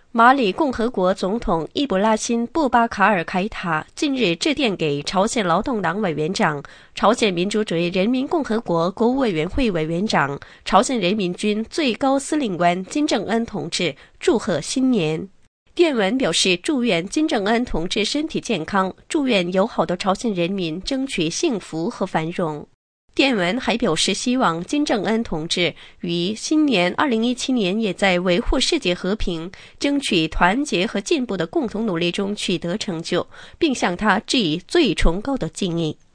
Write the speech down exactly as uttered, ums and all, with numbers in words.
马里共和国总统伊布拉辛·布巴卡尔·凯塔近日致电给朝鲜劳动党委员长、朝鲜民主主义人民共和国国务委员会委员长、朝鲜人民军最高司令官金正恩同志，祝贺新年。电文表示，祝愿金正恩同志身体健康，祝愿友好的朝鲜人民争取幸福和繁荣。电文还表示，希望金正恩同志于新年二零一七年也在维护世界和平、争取团结和进步的共同努力中取得成就，并向他致以最崇高的敬意。